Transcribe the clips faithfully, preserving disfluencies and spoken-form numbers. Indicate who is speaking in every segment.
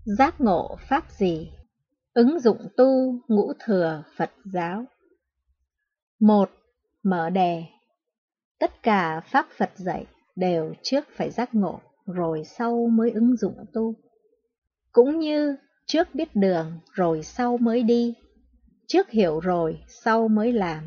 Speaker 1: Giác ngộ pháp gì? Ứng dụng tu ngũ thừa Phật giáo. Một. Mở đề. Tất cả pháp Phật dạy đều trước phải giác ngộ, rồi sau mới ứng dụng tu. Cũng như trước biết đường, rồi sau mới đi, trước hiểu rồi, sau mới làm.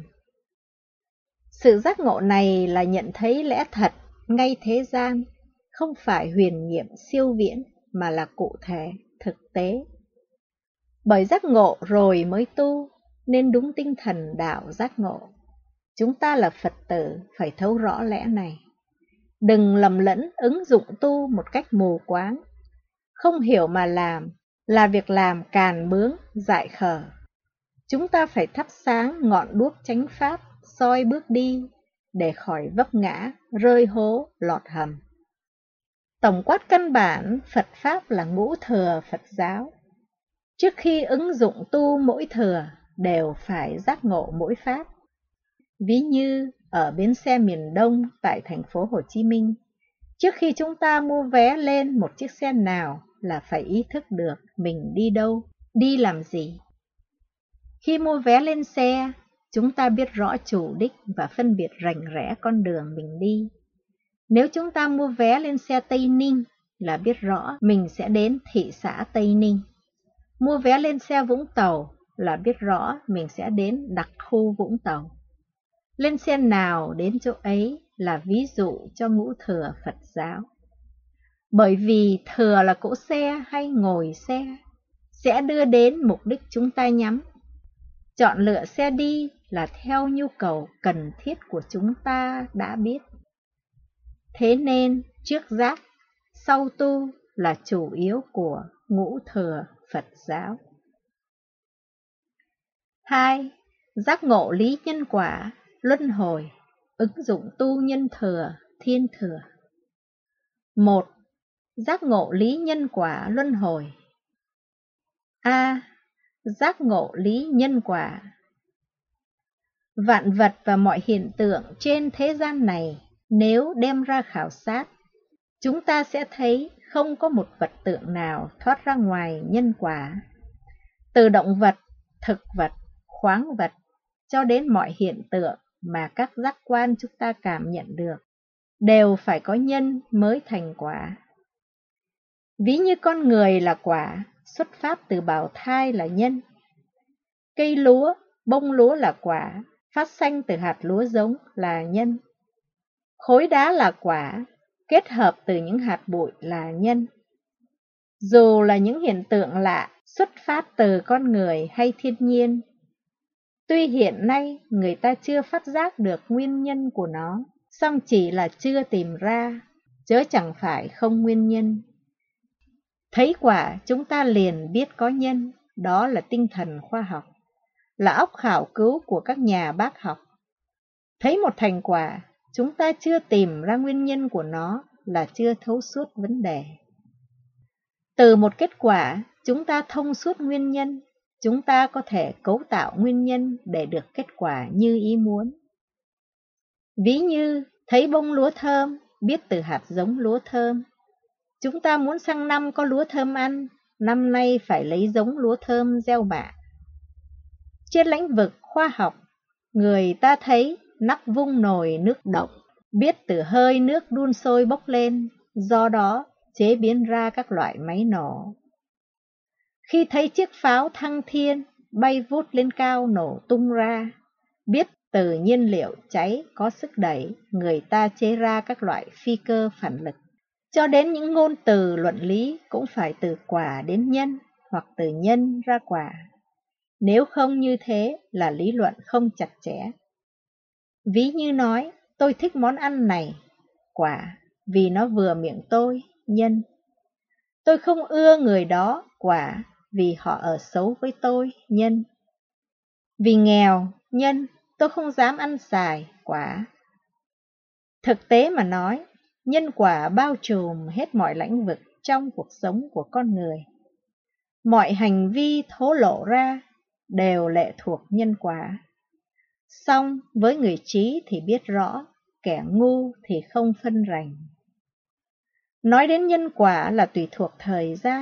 Speaker 1: Sự giác ngộ này là nhận thấy lẽ thật ngay thế gian, không phải huyền nhiệm siêu viễn mà là cụ thể, thực tế. Bởi giác ngộ rồi mới tu, nên đúng tinh thần đạo giác ngộ. Chúng ta là Phật tử phải thấu rõ lẽ này. Đừng lầm lẫn ứng dụng tu một cách mù quáng. Không hiểu mà làm là việc làm càn bướng, dại khờ. Chúng ta phải thắp sáng ngọn đuốc chánh pháp, soi bước đi, để khỏi vấp ngã, rơi hố, lọt hầm. Tổng quát căn bản, Phật Pháp là ngũ thừa Phật giáo. Trước khi ứng dụng tu mỗi thừa, đều phải giác ngộ mỗi pháp. Ví như ở bến xe miền Đông tại thành phố Hồ Chí Minh, trước khi chúng ta mua vé lên một chiếc xe nào là phải ý thức được mình đi đâu, đi làm gì. Khi mua vé lên xe, chúng ta biết rõ chủ đích và phân biệt rành rẽ con đường mình đi. Nếu chúng ta mua vé lên xe Tây Ninh là biết rõ mình sẽ đến thị xã Tây Ninh. Mua vé lên xe Vũng Tàu là biết rõ mình sẽ đến đặc khu Vũng Tàu. Lên xe nào đến chỗ ấy là ví dụ cho ngũ thừa Phật giáo. Bởi vì thừa là cỗ xe hay ngồi xe sẽ đưa đến mục đích chúng ta nhắm. Chọn lựa xe đi là theo nhu cầu cần thiết của chúng ta đã biết. Thế nên trước giác, sau tu là chủ yếu của ngũ thừa Phật giáo. Hai. Giác ngộ lý nhân quả, luân hồi, ứng dụng tu nhân thừa, thiên thừa. Một. Giác ngộ lý nhân quả luân hồi. A. Giác ngộ lý nhân quả. Vạn vật và mọi hiện tượng trên thế gian này nếu đem ra khảo sát, chúng ta sẽ thấy không có một vật tượng nào thoát ra ngoài nhân quả. Từ động vật, thực vật, khoáng vật cho đến mọi hiện tượng mà các giác quan chúng ta cảm nhận được, đều phải có nhân mới thành quả. Ví như con người là quả, xuất phát từ bào thai là nhân. Cây lúa, bông lúa là quả, phát sanh từ hạt lúa giống là nhân. Khối đá là quả, kết hợp từ những hạt bụi là nhân. Dù là những hiện tượng lạ xuất phát từ con người hay thiên nhiên, tuy hiện nay người ta chưa phát giác được nguyên nhân của nó, song chỉ là chưa tìm ra, chớ chẳng phải không nguyên nhân. Thấy quả chúng ta liền biết có nhân, đó là tinh thần khoa học, là óc khảo cứu của các nhà bác học. Thấy một thành quả, chúng ta chưa tìm ra nguyên nhân của nó là chưa thấu suốt vấn đề. Từ một kết quả, chúng ta thông suốt nguyên nhân, chúng ta có thể cấu tạo nguyên nhân để được kết quả như ý muốn. Ví như thấy bông lúa thơm, biết từ hạt giống lúa thơm. Chúng ta muốn sang năm có lúa thơm ăn, năm nay phải lấy giống lúa thơm gieo bạ. Trên lĩnh vực khoa học, người ta thấy nắp vung nồi nước động, biết từ hơi nước đun sôi bốc lên, do đó chế biến ra các loại máy nổ. Khi thấy chiếc pháo thăng thiên bay vút lên cao nổ tung ra, biết từ nhiên liệu cháy có sức đẩy, người ta chế ra các loại phi cơ phản lực. Cho đến những ngôn từ luận lý cũng phải từ quả đến nhân, hoặc từ nhân ra quả. Nếu không như thế là lý luận không chặt chẽ. Ví như nói, tôi thích món ăn này, quả, vì nó vừa miệng tôi, nhân. Tôi không ưa người đó, quả, vì họ ở xấu với tôi, nhân. Vì nghèo, nhân, tôi không dám ăn xài, quả. Thực tế mà nói, nhân quả bao trùm hết mọi lĩnh vực trong cuộc sống của con người. Mọi hành vi thổ lộ ra đều lệ thuộc nhân quả. Song với người trí thì biết rõ, kẻ ngu thì không phân rành. Nói đến nhân quả là tùy thuộc thời gian,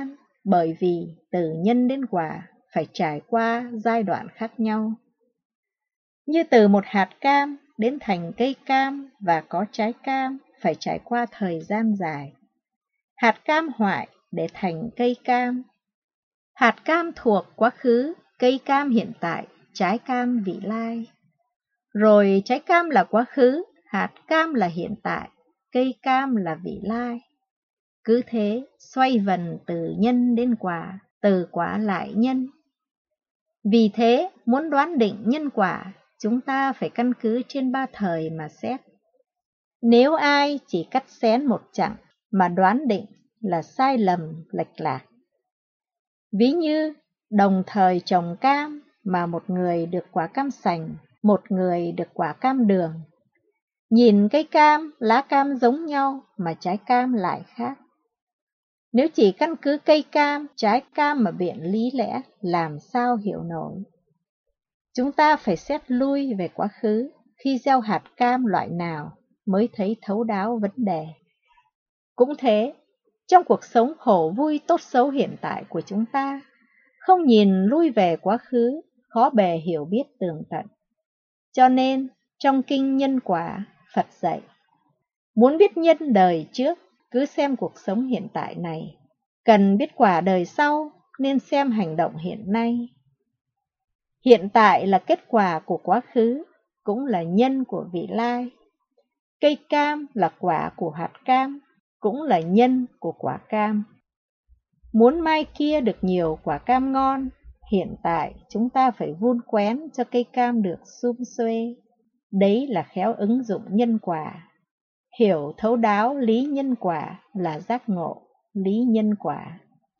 Speaker 1: bởi vì từ nhân đến quả phải trải qua giai đoạn khác nhau. Như từ một hạt cam đến thành cây cam và có trái cam phải trải qua thời gian dài. Hạt cam hoại để thành cây cam. Hạt cam thuộc quá khứ, cây cam hiện tại, trái cam vị lai. Rồi trái cam là quá khứ, hạt cam là hiện tại, cây cam là vị lai. Cứ thế, xoay vần từ nhân đến quả, từ quả lại nhân. Vì thế, muốn đoán định nhân quả, chúng ta phải căn cứ trên ba thời mà xét. Nếu ai chỉ cắt xén một chặng mà đoán định là sai lầm, lệch lạc. Ví như đồng thời trồng cam mà một người được quả cam sành, một người được quả cam đường. Nhìn cây cam, lá cam giống nhau mà trái cam lại khác. Nếu chỉ căn cứ cây cam, trái cam mà biện lý lẽ, làm sao hiểu nổi. Chúng ta phải xét lui về quá khứ, khi gieo hạt cam loại nào mới thấy thấu đáo vấn đề. Cũng thế, trong cuộc sống khổ vui tốt xấu hiện tại của chúng ta, không nhìn lui về quá khứ, khó bề hiểu biết tường tận. Cho nên, trong kinh nhân quả, Phật dạy, muốn biết nhân đời trước, cứ xem cuộc sống hiện tại này. Cần biết quả đời sau, nên xem hành động hiện nay. Hiện tại là kết quả của quá khứ, cũng là nhân của vị lai. Cây cam là quả của hạt cam, cũng là nhân của quả cam. Muốn mai kia được nhiều quả cam ngon, hiện tại chúng ta phải vun quén cho cây cam được sum xuê. Đấy là khéo ứng dụng nhân quả. Hiểu thấu đáo lý nhân quả là giác ngộ lý nhân quả.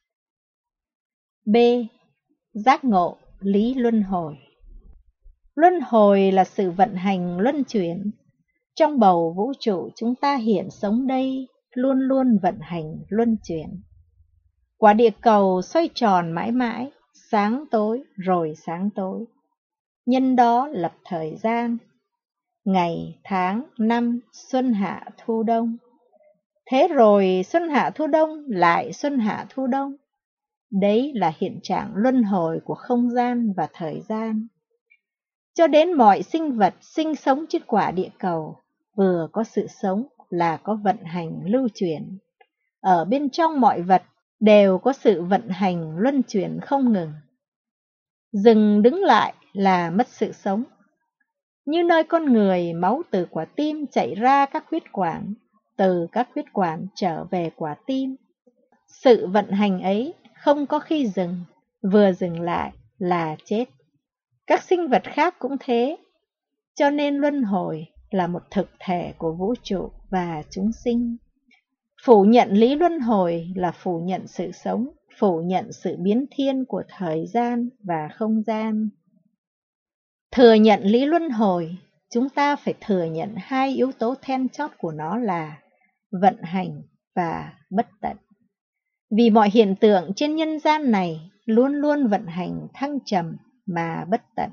Speaker 1: B. Giác ngộ lý luân hồi. Luân hồi là sự vận hành luân chuyển. Trong bầu vũ trụ chúng ta hiện sống đây, luôn luôn vận hành luân chuyển. Quả địa cầu xoay tròn mãi mãi, sáng tối rồi sáng tối. Nhân đó lập thời gian, ngày, tháng, năm, xuân hạ thu đông. Thế rồi xuân hạ thu đông lại xuân hạ thu đông. Đấy là hiện trạng luân hồi của không gian và thời gian. Cho đến mọi sinh vật sinh sống trên quả địa cầu, vừa có sự sống là có vận hành lưu chuyển. Ở bên trong mọi vật đều có sự vận hành luân chuyển không ngừng. Dừng đứng lại là mất sự sống. Như nơi con người, máu từ quả tim chạy ra các huyết quản, từ các huyết quản trở về quả tim. Sự vận hành ấy không có khi dừng, vừa dừng lại là chết. Các sinh vật khác cũng thế, cho nên luân hồi là một thực thể của vũ trụ và chúng sinh. Phủ nhận lý luân hồi là phủ nhận sự sống, phủ nhận sự biến thiên của thời gian và không gian. Thừa nhận lý luân hồi, chúng ta phải thừa nhận hai yếu tố then chốt của nó là vận hành và bất tận. Vì mọi hiện tượng trên nhân gian này luôn luôn vận hành thăng trầm mà bất tận.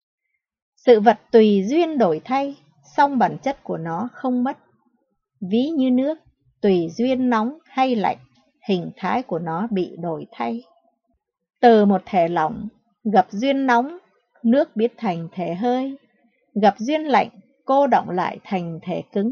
Speaker 1: Sự vật tùy duyên đổi thay, song bản chất của nó không mất. Ví như nước, tùy duyên nóng hay lạnh, hình thái của nó bị đổi thay. Từ một thể lỏng, gặp duyên nóng, nước biến thành thể hơi, gặp duyên lạnh, cô đọng lại thành thể cứng.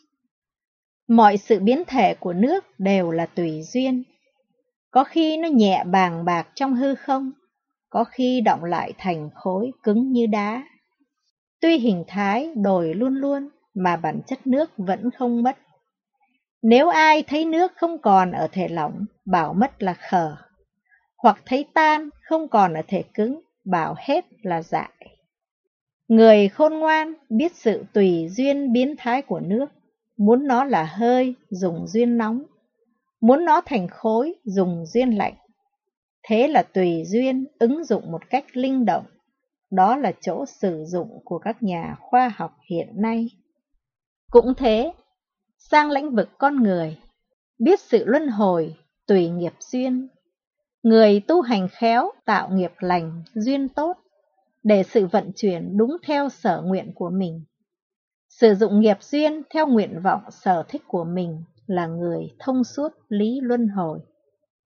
Speaker 1: Mọi sự biến thể của nước đều là tùy duyên. Có khi nó nhẹ bàng bạc trong hư không, có khi đọng lại thành khối cứng như đá. Tuy hình thái đổi luôn luôn mà bản chất nước vẫn không mất. Nếu ai thấy nước không còn ở thể lỏng, bảo mất là khờ, hoặc thấy tan không còn ở thể cứng, bảo hết là dại. Người khôn ngoan biết sự tùy duyên biến thái của nước, muốn nó là hơi dùng duyên nóng, muốn nó thành khối dùng duyên lạnh. Thế là tùy duyên ứng dụng một cách linh động. Đó là chỗ sử dụng của các nhà khoa học hiện nay. Cũng thế, sang lĩnh vực con người, biết sự luân hồi, tùy nghiệp duyên. Người tu hành khéo tạo nghiệp lành, duyên tốt, để sự vận chuyển đúng theo sở nguyện của mình. Sử dụng nghiệp duyên theo nguyện vọng sở thích của mình là người thông suốt lý luân hồi.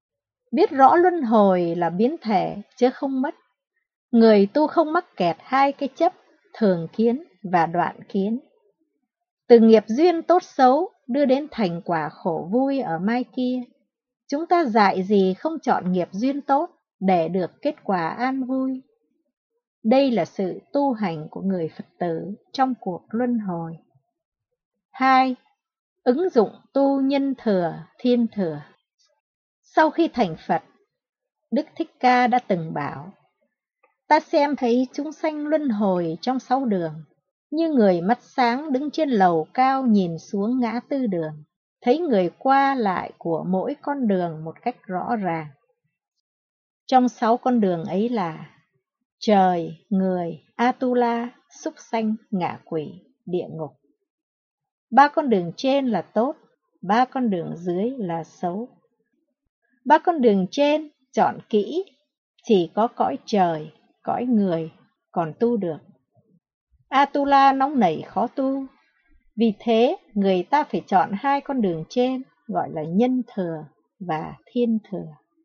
Speaker 1: biết rõ luân hồi là biến thể chứ không mất. Người tu không mắc kẹt hai cái chấp thường kiến và đoạn kiến. Từ nghiệp duyên tốt xấu đưa đến thành quả khổ vui ở mai kia. Chúng ta dạy gì không chọn nghiệp duyên tốt để được kết quả an vui. Đây là sự tu hành của người Phật tử trong cuộc luân hồi. Hai. Ứng dụng tu nhân thừa, thiên thừa. Sau khi thành Phật, Đức Thích Ca đã từng bảo: ta xem thấy chúng sanh luân hồi trong sáu đường, như người mắt sáng đứng trên lầu cao nhìn xuống ngã tư đường, thấy người qua lại của mỗi con đường một cách rõ ràng. Trong sáu con đường ấy là trời, người, Atula, súc sanh, ngạ quỷ, địa ngục. Ba con đường trên là tốt, ba con đường dưới là xấu. Ba con đường trên chọn kỹ, chỉ có cõi trời, cõi người còn tu được. Atula nóng nảy khó tu, vì thế người ta phải chọn hai con đường trên, gọi là nhân thừa và thiên thừa.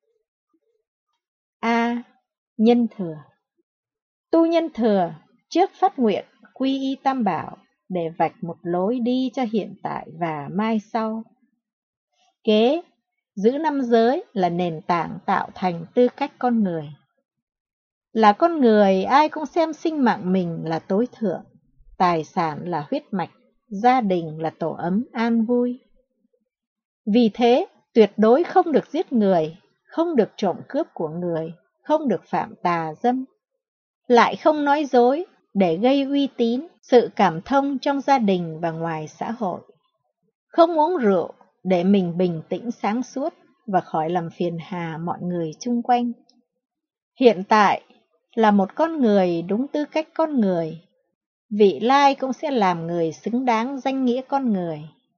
Speaker 1: A. Nhân thừa. Tu nhân thừa trước phát nguyện quy y tam bảo để vạch một lối đi cho hiện tại và mai sau. Kế, giữ năm giới là nền tảng tạo thành tư cách con người. Là con người, ai cũng xem sinh mạng mình là tối thượng, tài sản là huyết mạch, gia đình là tổ ấm an vui. Vì thế, tuyệt đối không được giết người, không được trộm cướp của người, không được phạm tà dâm, lại không nói dối để gây uy tín, sự cảm thông trong gia đình và ngoài xã hội. Không uống rượu để mình bình tĩnh sáng suốt và khỏi làm phiền hà mọi người chung quanh. Hiện tại là một con người đúng tư cách con người, vị lai cũng sẽ làm người xứng đáng danh nghĩa con người.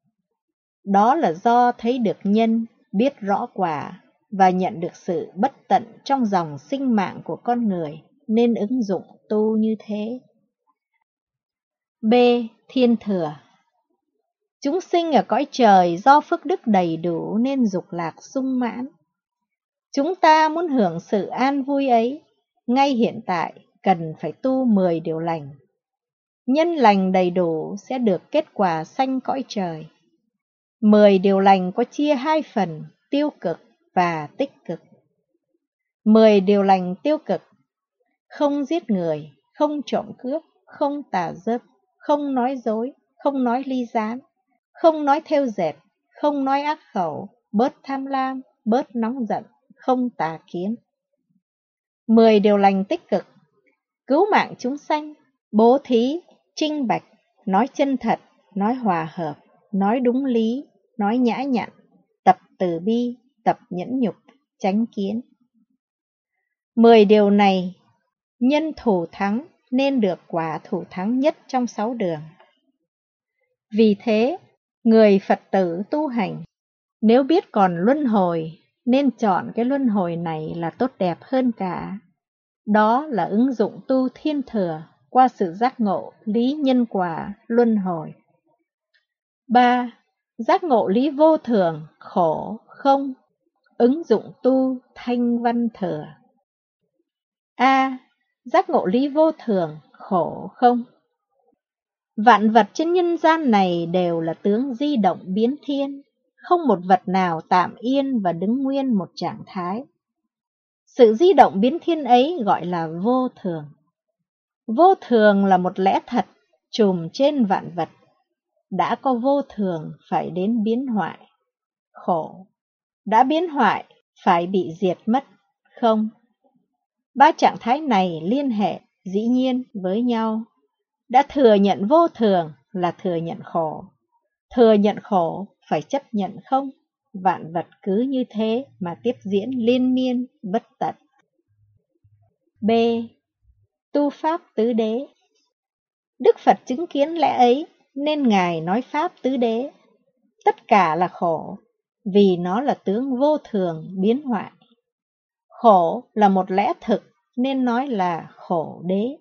Speaker 1: Đó là do thấy được nhân, biết rõ quả và nhận được sự bất tận trong dòng sinh mạng của con người, nên ứng dụng tu như thế. B. Thiên thừa. Chúng sinh ở cõi trời do phước đức đầy đủ nên dục lạc sung mãn. Chúng ta muốn hưởng sự an vui ấy, ngay hiện tại cần phải tu mười điều lành. Nhân lành đầy đủ sẽ được kết quả sanh cõi trời. Mười điều lành có chia hai phần, tiêu cực và tích cực. Mười điều lành tiêu cực: không giết người, không trộm cướp, không tà dâm, không nói dối, không nói ly gián, không nói thêu dệt, không nói ác khẩu, bớt tham lam, bớt nóng giận, không tà kiến. Mười điều lành tích cực: cứu mạng chúng sanh, bố thí, trinh bạch, nói chân thật, nói hòa hợp, nói đúng lý, nói nhã nhặn, tập từ bi, tập nhẫn nhục, chánh kiến. Mười điều này, nhân thủ thắng nên được quả thủ thắng nhất trong sáu đường. Vì thế, người Phật tử tu hành, nếu biết còn luân hồi, nên chọn cái luân hồi này là tốt đẹp hơn cả. Đó là ứng dụng tu thiên thừa qua sự giác ngộ lý nhân quả luân hồi. Ba. Giác ngộ lý vô thường, khổ, không, ứng dụng tu thanh văn thừa. A. Giác ngộ lý vô thường, khổ, không. Vạn vật trên nhân gian này đều là tướng di động biến thiên, không một vật nào tạm yên và đứng nguyên một trạng thái. Sự di động biến thiên ấy gọi là vô thường. Vô thường là một lẽ thật trùm trên vạn vật. Đã có vô thường phải đến biến hoại, khổ. Đã biến hoại phải bị diệt mất, không. Ba trạng thái này liên hệ dĩ nhiên với nhau. Đã thừa nhận vô thường là thừa nhận khổ. Thừa nhận khổ phải chấp nhận không. Vạn vật cứ như thế mà tiếp diễn liên miên bất tận. B. Tu pháp tứ đế. Đức Phật chứng kiến lẽ ấy nên Ngài nói pháp tứ đế. Tất cả là khổ, vì nó là tướng vô thường biến hoại. Khổ là một lẽ thực nên nói là khổ đế.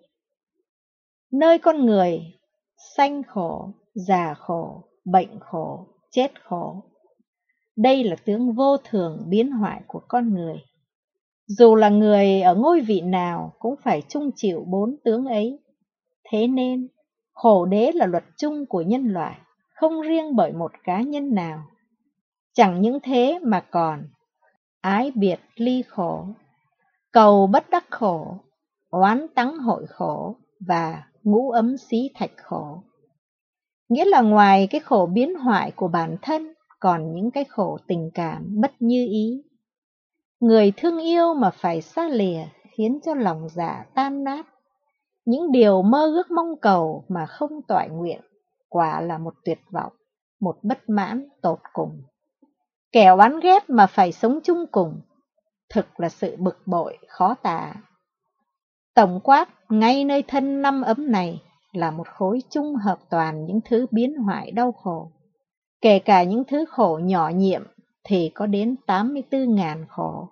Speaker 1: Nơi con người, sanh khổ, già khổ, bệnh khổ, chết khổ. Đây là tướng vô thường biến hoại của con người. Dù là người ở ngôi vị nào cũng phải chung chịu bốn tướng ấy. Thế nên, khổ đế là luật chung của nhân loại, không riêng bởi một cá nhân nào. Chẳng những thế mà còn ái biệt ly khổ, cầu bất đắc khổ, oán tắng hội khổ và ngũ ấm xí thạch khổ. Nghĩa là ngoài cái khổ biến hoại của bản thân, còn những cái khổ tình cảm bất như ý. Người thương yêu mà phải xa lìa khiến cho lòng dạ tan nát. Những điều mơ ước mong cầu mà không toại nguyện, quả là một tuyệt vọng, một bất mãn tột cùng. Kẻ oán ghét mà phải sống chung cùng, thực là sự bực bội khó tả. Tổng quát, ngay nơi thân năm ấm này là một khối chung hợp toàn những thứ biến hoại đau khổ. Kể cả những thứ khổ nhỏ nhiệm thì có đến tám mươi tư ngàn khổ.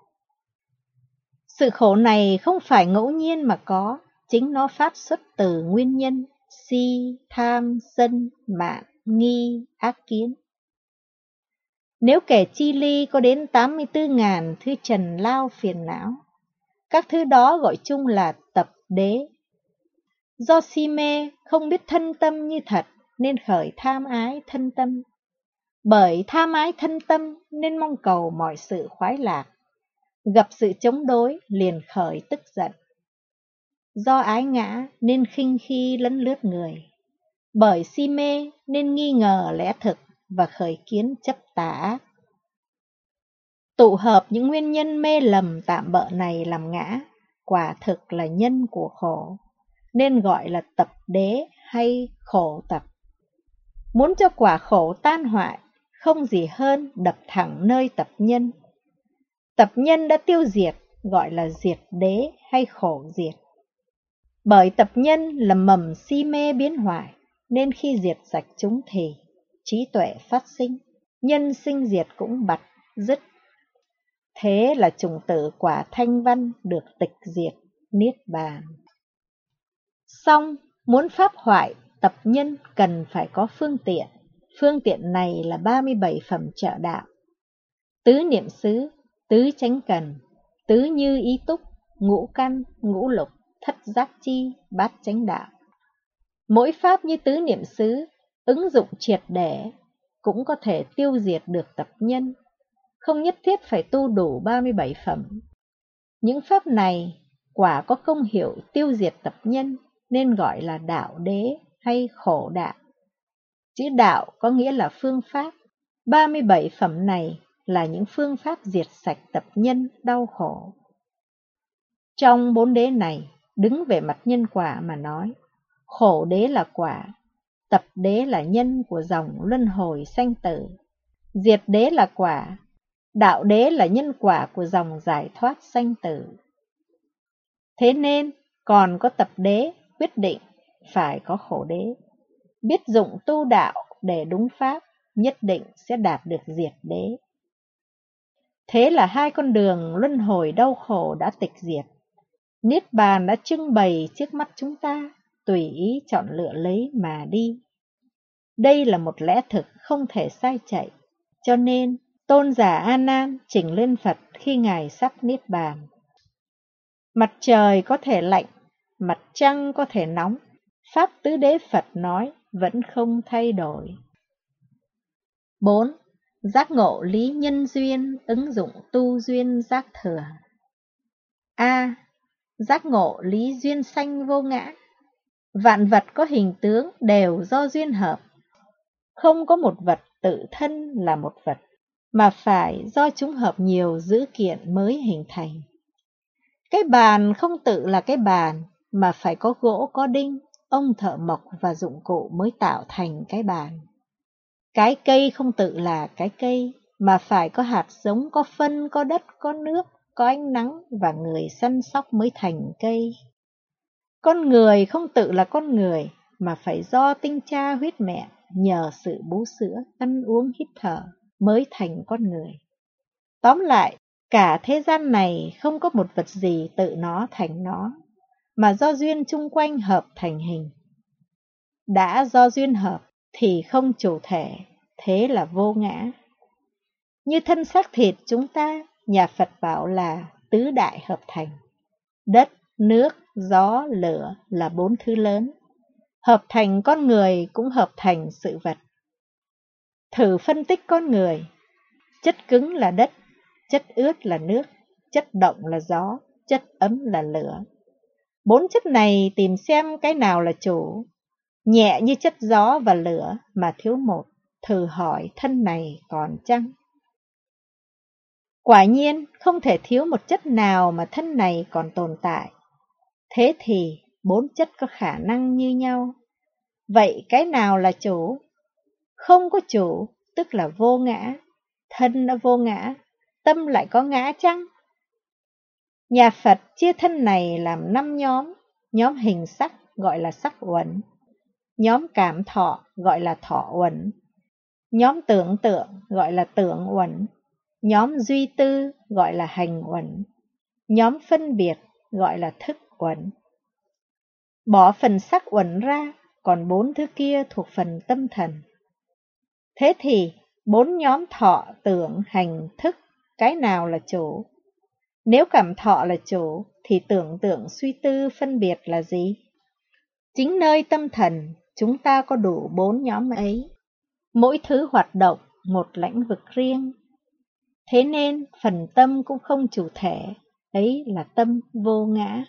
Speaker 1: Sự khổ này không phải ngẫu nhiên mà có, chính nó phát xuất từ nguyên nhân si, tham, sân, mạn, nghi, ác kiến. Nếu kể chi ly có đến tám mươi tư ngàn thứ trần lao phiền não, các thứ đó gọi chung là tập đế. Do si mê không biết thân tâm như thật nên khởi tham ái thân tâm. Bởi tham ái thân tâm nên mong cầu mọi sự khoái lạc. Gặp sự chống đối liền khởi tức giận. Do ái ngã nên khinh khi lấn lướt người. Bởi si mê nên nghi ngờ lẽ thực và khởi kiến chấp tà ác. Tụ hợp những nguyên nhân mê lầm tạm bợ này làm ngã, quả thực là nhân của khổ, nên gọi là tập đế hay khổ tập. Muốn cho quả khổ tan hoại, không gì hơn đập thẳng nơi tập nhân. Tập nhân đã tiêu diệt, gọi là diệt đế hay khổ diệt. Bởi tập nhân là mầm si mê biến hoại, nên khi diệt sạch chúng thì trí tuệ phát sinh, nhân sinh diệt cũng bặt dứt. Thế là chủng tử quả thanh văn được tịch diệt, niết bàn. Song, muốn pháp hoại tập nhân cần phải có phương tiện. Phương tiện này là ba mươi bảy phẩm trợ đạo. Tứ niệm xứ, tứ chánh cần, tứ như ý túc, ngũ căn, ngũ lục, thất giác chi, bát chánh đạo. Mỗi pháp như tứ niệm xứ, ứng dụng triệt để, cũng có thể tiêu diệt được tập nhân. Không nhất thiết phải tu đủ ba mươi bảy phẩm. Những pháp này quả có công hiệu tiêu diệt tập nhân nên gọi là đạo đế hay khổ đạo. Chữ đạo có nghĩa là phương pháp. ba mươi bảy phẩm này là những phương pháp diệt sạch tập nhân đau khổ. Trong bốn đế này, đứng về mặt nhân quả mà nói, khổ đế là quả, tập đế là nhân của dòng luân hồi sanh tử, diệt đế là quả, đạo đế là nhân quả của dòng giải thoát sanh tử. Thế nên, còn có tập đế quyết định phải có khổ đế. Biết dụng tu đạo để đúng pháp, nhất định sẽ đạt được diệt đế. Thế là hai con đường luân hồi đau khổ đã tịch diệt. Niết bàn đã trưng bày trước mắt chúng ta, tùy ý chọn lựa lấy mà đi. Đây là một lẽ thực không thể sai chạy, cho nên tôn giả A Nan chỉnh lên Phật khi Ngài sắp niết bàn. Mặt trời có thể lạnh, mặt trăng có thể nóng, pháp tứ đế Phật nói vẫn không thay đổi. bốn. Giác ngộ lý nhân duyên, ứng dụng tu duyên giác thừa. A. Giác ngộ lý duyên sanh vô ngã. Vạn vật có hình tướng đều do duyên hợp. Không có một vật tự thân là một vật, mà phải do chúng hợp nhiều dữ kiện mới hình thành. Cái bàn không tự là cái bàn, mà phải có gỗ có đinh, ông thợ mộc và dụng cụ mới tạo thành cái bàn. Cái cây không tự là cái cây, mà phải có hạt giống, có phân, có đất, có nước, có ánh nắng và người săn sóc mới thành cây. Con người không tự là con người, mà phải do tinh cha huyết mẹ, nhờ sự bú sữa, ăn uống hít thở mới thành con người. Tóm lại, cả thế gian này không có một vật gì tự nó thành nó, mà do duyên chung quanh hợp thành hình. Đã do duyên hợp thì không chủ thể, thế là vô ngã. Như thân xác thịt chúng ta, nhà Phật bảo là tứ đại hợp thành. Đất, nước, gió, lửa là bốn thứ lớn. Hợp thành con người cũng hợp thành sự vật. Thử phân tích con người. Chất cứng là đất, chất ướt là nước, chất động là gió, chất ấm là lửa. Bốn chất này tìm xem cái nào là chủ. Nhẹ như chất gió và lửa mà thiếu một, thử hỏi thân này còn chăng? Quả nhiên không thể thiếu một chất nào mà thân này còn tồn tại. Thế thì bốn chất có khả năng như nhau. Vậy cái nào là chủ? Không có chủ, tức là vô ngã. Thân đã vô ngã, tâm lại có ngã chăng? Nhà Phật chia thân này làm năm nhóm. Nhóm hình sắc gọi là sắc uẩn. Nhóm cảm thọ gọi là thọ uẩn. Nhóm tưởng tượng gọi là tưởng uẩn. Nhóm duy tư gọi là hành uẩn. Nhóm phân biệt gọi là thức uẩn. Bỏ phần sắc uẩn ra, còn bốn thứ kia thuộc phần tâm thần. Thế thì bốn nhóm thọ, tưởng, hành, thức, cái nào là chủ? Nếu cảm thọ là chủ, thì tưởng tượng, suy tư, phân biệt là gì? Chính nơi tâm thần, chúng ta có đủ bốn nhóm ấy. Mỗi thứ hoạt động một lĩnh vực riêng. Thế nên phần tâm cũng không chủ thể, ấy là tâm vô ngã.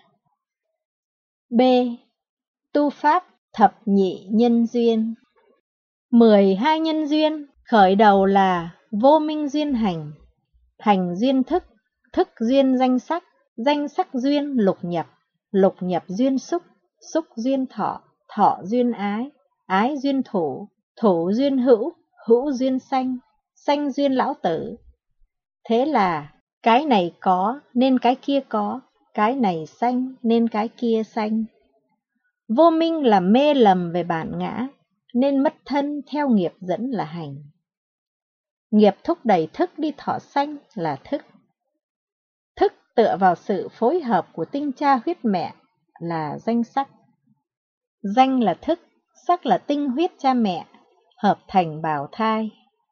Speaker 1: B. Tu pháp thập nhị nhân duyên. Mười hai nhân duyên khởi đầu là vô minh duyên hành, hành duyên thức, thức duyên danh sắc, danh sắc duyên lục nhập, lục nhập duyên xúc, xúc duyên thọ, thọ duyên ái, ái duyên thủ, thủ duyên hữu, hữu duyên sanh, sanh duyên lão tử. Thế là cái này có nên cái kia có, cái này sanh nên cái kia sanh. Vô minh là mê lầm về bản ngã, nên mất thân theo nghiệp dẫn là hành. Nghiệp thúc đẩy thức đi thọ sanh là thức. Thức tựa vào sự phối hợp của tinh cha huyết mẹ là danh sắc. Danh là thức, sắc là tinh huyết cha mẹ, hợp thành bào thai.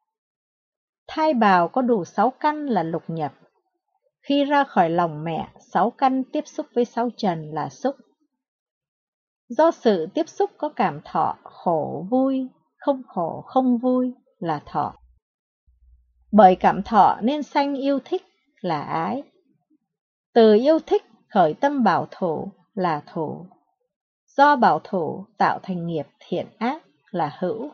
Speaker 1: Thai bào có đủ sáu căn là lục nhập. Khi ra khỏi lòng mẹ, sáu căn tiếp xúc với sáu trần là xúc. Do sự tiếp xúc có cảm thọ, khổ, vui, không khổ, không vui là thọ. Bởi cảm thọ nên sanh yêu thích là ái. Từ yêu thích khởi tâm bảo thủ là thủ. Do bảo thủ tạo thành nghiệp thiện ác là hữu.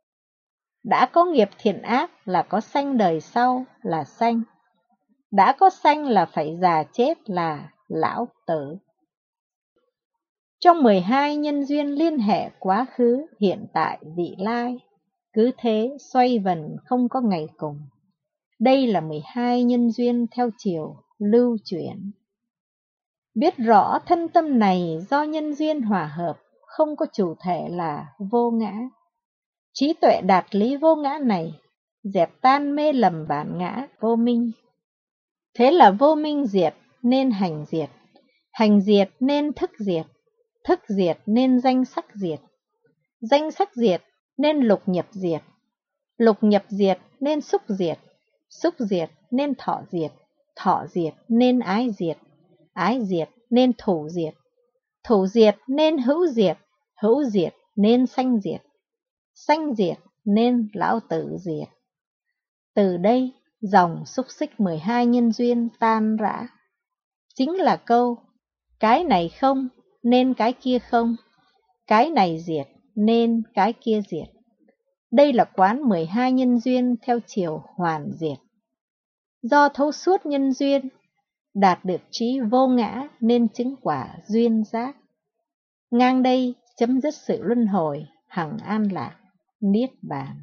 Speaker 1: Đã có nghiệp thiện ác là có sanh đời sau là sanh. Đã có sanh là phải già chết là lão tử. Trong mười hai nhân duyên liên hệ quá khứ, hiện tại, vị lai, cứ thế xoay vần không có ngày cùng. Đây là mười hai nhân duyên theo chiều lưu chuyển. Biết rõ thân tâm này do nhân duyên hòa hợp, không có chủ thể là vô ngã. Trí tuệ đạt lý vô ngã này, dẹp tan mê lầm bản ngã vô minh. Thế là vô minh diệt nên hành diệt, hành diệt nên thức diệt, thức diệt nên danh sắc diệt, danh sắc diệt nên lục nhập diệt, lục nhập diệt nên xúc diệt, xúc diệt nên thọ diệt, thọ diệt nên ái diệt, ái diệt nên thủ diệt, thủ diệt nên hữu diệt, hữu diệt nên sanh diệt, sanh diệt nên lão tử diệt. Từ đây dòng xúc xích mười hai nhân duyên tan rã. Chính là câu cái này không nên cái kia không, cái này diệt nên cái kia diệt. Đây là quán mười hai nhân duyên theo chiều hoàn diệt. Do thấu suốt nhân duyên, đạt được trí vô ngã nên chứng quả duyên giác. Ngang đây chấm dứt sự luân hồi, hằng an lạc, niết bàn.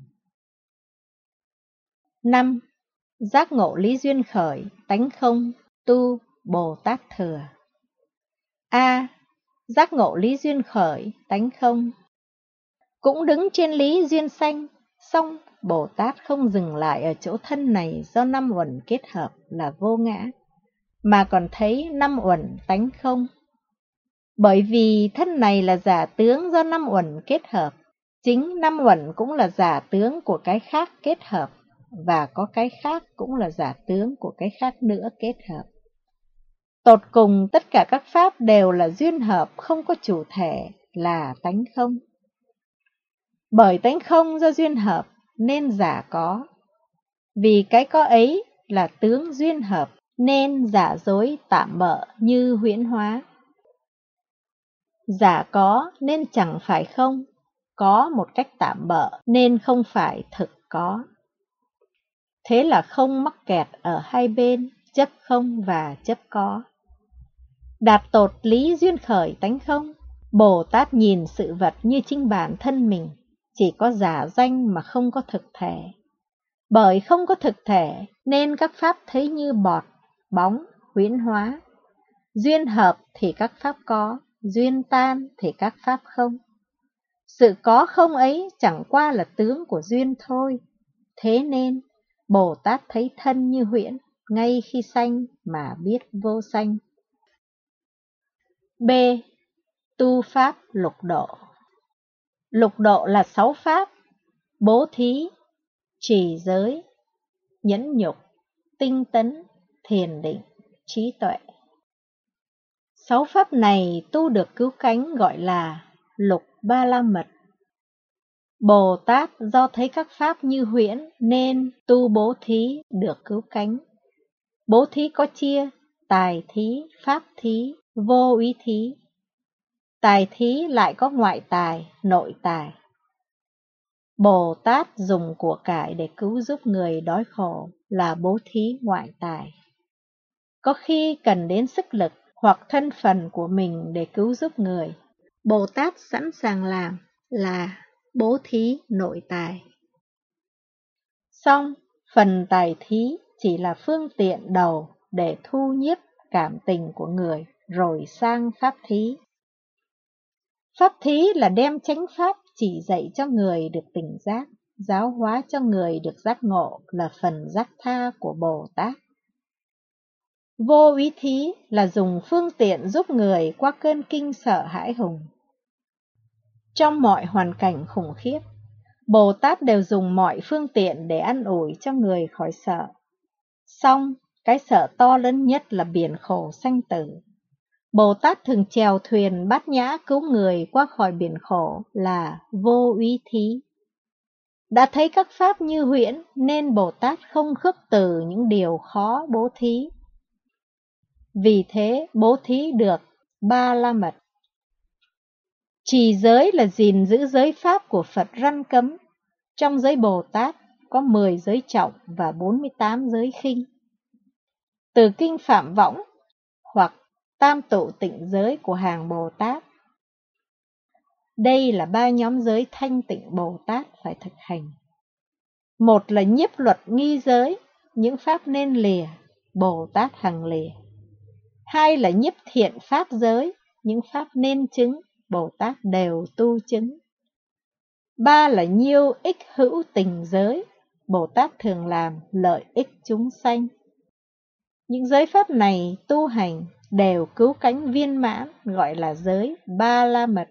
Speaker 1: năm. Giác ngộ lý duyên khởi, tánh không, tu, Bồ Tát thừa. A. Giác ngộ lý duyên khởi, tánh không. Cũng đứng trên lý duyên sanh, song Bồ Tát không dừng lại ở chỗ thân này do năm uẩn kết hợp là vô ngã, mà còn thấy năm uẩn tánh không. Bởi vì thân này là giả tướng do năm uẩn kết hợp, chính năm uẩn cũng là giả tướng của cái khác kết hợp. và có cái khác cũng là giả tướng của cái khác nữa kết hợp. Tột cùng tất cả các pháp đều là duyên hợp, không có chủ thể, là tánh không. Bởi tánh không do duyên hợp nên giả có. Vì cái có ấy là tướng duyên hợp nên giả dối tạm bợ như huyễn hóa. Giả có nên chẳng phải không, có một cách tạm bợ nên không phải thực có. Thế là không mắc kẹt ở hai bên, chấp không và chấp có. Đạt tột lý duyên khởi tánh không, Bồ Tát nhìn sự vật như chính bản thân mình, chỉ có giả danh mà không có thực thể. Bởi không có thực thể nên các pháp thấy như bọt, bóng, huyễn hóa. Duyên hợp thì các pháp có, duyên tan thì các pháp không. Sự có không ấy chẳng qua là tướng của duyên thôi. Thế nên Bồ Tát thấy thân như huyễn, ngay khi sanh mà biết vô sanh. B. Tu pháp lục độ. Lục độ là sáu pháp: bố thí, trì giới, nhẫn nhục, tinh tấn, thiền định, trí tuệ. Sáu pháp này tu được cứu cánh gọi là lục ba la mật. Bồ Tát do thấy các pháp như huyễn nên tu bố thí được cứu cánh. Bố thí có chia tài thí, pháp thí, vô úy thí. Tài thí lại có ngoại tài, nội tài. Bồ Tát dùng của cải để cứu giúp người đói khổ là bố thí ngoại tài. Có khi cần đến sức lực hoặc thân phần của mình để cứu giúp người, Bồ Tát sẵn sàng làm là bố thí nội tài. Song phần tài thí chỉ là phương tiện đầu để thu nhiếp cảm tình của người rồi sang pháp thí. Pháp thí là đem chánh pháp chỉ dạy cho người được tỉnh giác, giáo hóa cho người được giác ngộ là phần giác tha của Bồ Tát. Vô úy thí là dùng phương tiện giúp người qua cơn kinh sợ hãi hùng. Trong mọi hoàn cảnh khủng khiếp, Bồ Tát đều dùng mọi phương tiện để an ủi cho người khỏi sợ. Song, cái sợ to lớn nhất là biển khổ sanh tử. Bồ Tát thường chèo thuyền bát nhã cứu người qua khỏi biển khổ là vô úy thí. Đã thấy các pháp như huyễn nên Bồ Tát không khước từ những điều khó bố thí. Vì thế bố thí được ba la mật. Trì giới là gìn giữ giới pháp của Phật răn cấm. Trong giới Bồ Tát có mười giới trọng và bốn mươi tám giới khinh. Từ kinh Phạm Võng hoặc Tam Tụ Tịnh giới của hàng Bồ Tát. Đây là ba nhóm giới thanh tịnh Bồ Tát phải thực hành. Một là nhiếp luật nghi giới, những pháp nên lìa, Bồ Tát hằng lìa. Hai là nhiếp thiện pháp giới, những pháp nên chứng, Bồ Tát đều tu chứng. Ba là nhiêu ích hữu tình giới, Bồ Tát thường làm lợi ích chúng sanh. Những giới pháp này tu hành đều cứu cánh viên mãn, gọi là giới ba la mật.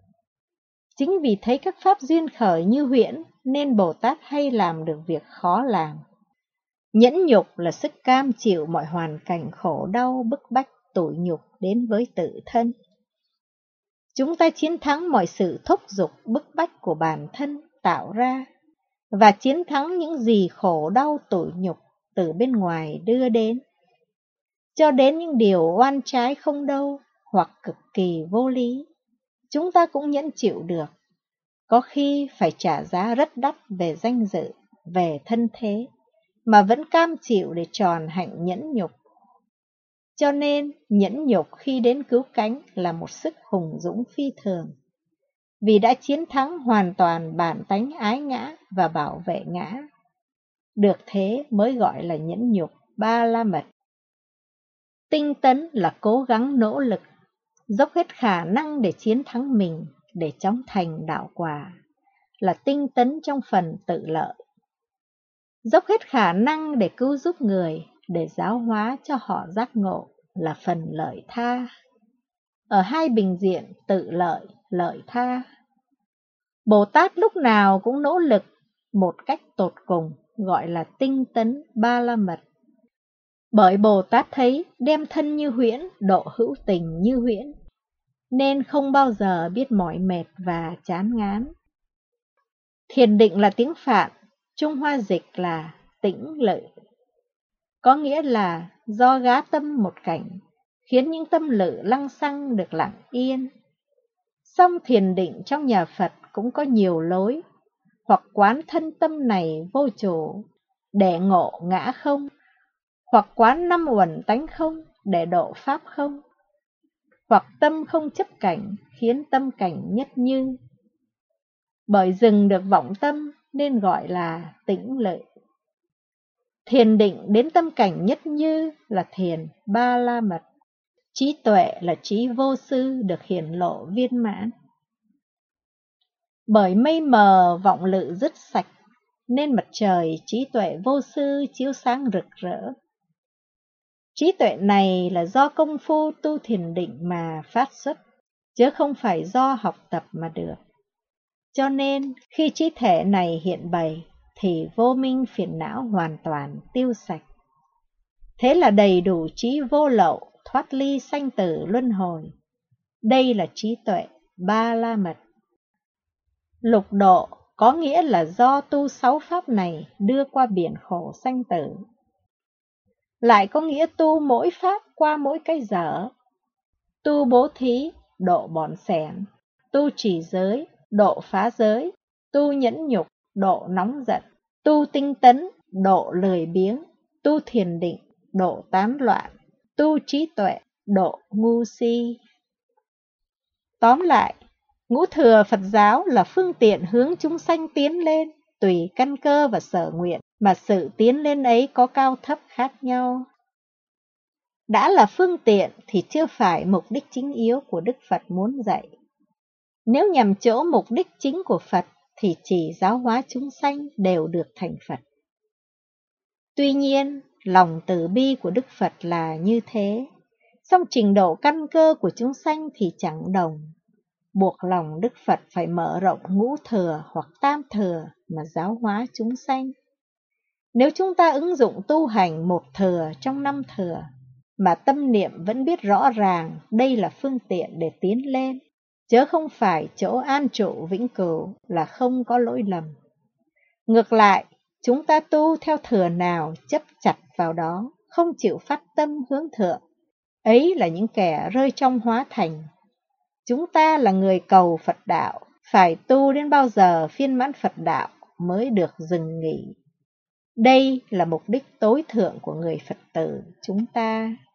Speaker 1: Chính vì thấy các pháp duyên khởi như huyễn nên Bồ Tát hay làm được việc khó làm. Nhẫn nhục là sức cam chịu mọi hoàn cảnh khổ đau, bức bách, tủi nhục đến với tự thân. Chúng ta chiến thắng mọi sự thúc giục, bức bách của bản thân tạo ra và chiến thắng những gì khổ đau tủi nhục từ bên ngoài đưa đến, cho đến những điều oan trái không đâu hoặc cực kỳ vô lý. Chúng ta cũng nhẫn chịu được, có khi phải trả giá rất đắt về danh dự, về thân thế, mà vẫn cam chịu để tròn hạnh nhẫn nhục. Cho nên nhẫn nhục khi đến cứu cánh là một sức hùng dũng phi thường, vì đã chiến thắng hoàn toàn bản tánh ái ngã và bảo vệ ngã. Được thế mới gọi là nhẫn nhục ba la mật. Tinh tấn là cố gắng nỗ lực, dốc hết khả năng để chiến thắng mình, để chóng thành đạo quả, là tinh tấn trong phần tự lợi. Dốc hết khả năng để cứu giúp người, để giáo hóa cho họ giác ngộ, là phần lợi tha. Ở hai bình diện tự lợi, lợi tha, Bồ Tát lúc nào cũng nỗ lực một cách tột cùng gọi là tinh tấn ba la mật. Bởi Bồ Tát thấy đem thân như huyễn, độ hữu tình như huyễn, nên không bao giờ biết mỏi mệt và chán ngán. Thiền định là tiếng Phạn, Trung Hoa dịch là tĩnh lự, có nghĩa là do gá tâm một cảnh, khiến những tâm lự lăng xăng được lặng yên. Song thiền định trong nhà Phật cũng có nhiều lối, hoặc quán thân tâm này vô chủ, để ngộ ngã không, hoặc quán năm uẩn tánh không, để độ pháp không, hoặc tâm không chấp cảnh, khiến tâm cảnh nhất như. Bởi dừng được vọng tâm nên gọi là tĩnh lự. Thiền định đến tâm cảnh nhất như là thiền ba la mật. Trí tuệ là trí vô sư được hiển lộ viên mãn. Bởi mây mờ vọng lự dứt sạch, nên mặt trời trí tuệ vô sư chiếu sáng rực rỡ. Trí tuệ này là do công phu tu thiền định mà phát xuất, chứ không phải do học tập mà được. Cho nên khi trí thể này hiện bày, thì vô minh phiền não hoàn toàn tiêu sạch. Thế là đầy đủ trí vô lậu, thoát ly sanh tử luân hồi. Đây là trí tuệ ba la mật. Lục độ có nghĩa là do tu sáu pháp này đưa qua biển khổ sanh tử. Lại có nghĩa tu mỗi pháp qua mỗi cái dở. Tu bố thí, độ bỏn xẻn. Tu trì giới, độ phá giới. Tu nhẫn nhục, độ nóng giận. Tu tinh tấn, độ lười biếng. Tu thiền định, độ tán loạn. Tu trí tuệ, độ ngu si. Tóm lại, ngũ thừa Phật giáo là phương tiện hướng chúng sanh tiến lên, tùy căn cơ và sở nguyện mà sự tiến lên ấy có cao thấp khác nhau. Đã là phương tiện thì chưa phải mục đích chính yếu của Đức Phật muốn dạy. Nếu nhằm chỗ mục đích chính của Phật thì chỉ giáo hóa chúng sanh đều được thành Phật. Tuy nhiên, lòng từ bi của Đức Phật là như thế, song trình độ căn cơ của chúng sanh thì chẳng đồng. Buộc lòng Đức Phật phải mở rộng ngũ thừa hoặc tam thừa mà giáo hóa chúng sanh. Nếu chúng ta ứng dụng tu hành một thừa trong năm thừa, mà tâm niệm vẫn biết rõ ràng đây là phương tiện để tiến lên, chứ không phải chỗ an trụ vĩnh cửu, là không có lỗi lầm. Ngược lại, chúng ta tu theo thừa nào chấp chặt vào đó, không chịu phát tâm hướng thượng, ấy là những kẻ rơi trong hóa thành. Chúng ta là người cầu Phật đạo, phải tu đến bao giờ phiên mãn Phật đạo mới được dừng nghỉ. Đây là mục đích tối thượng của người Phật tử chúng ta.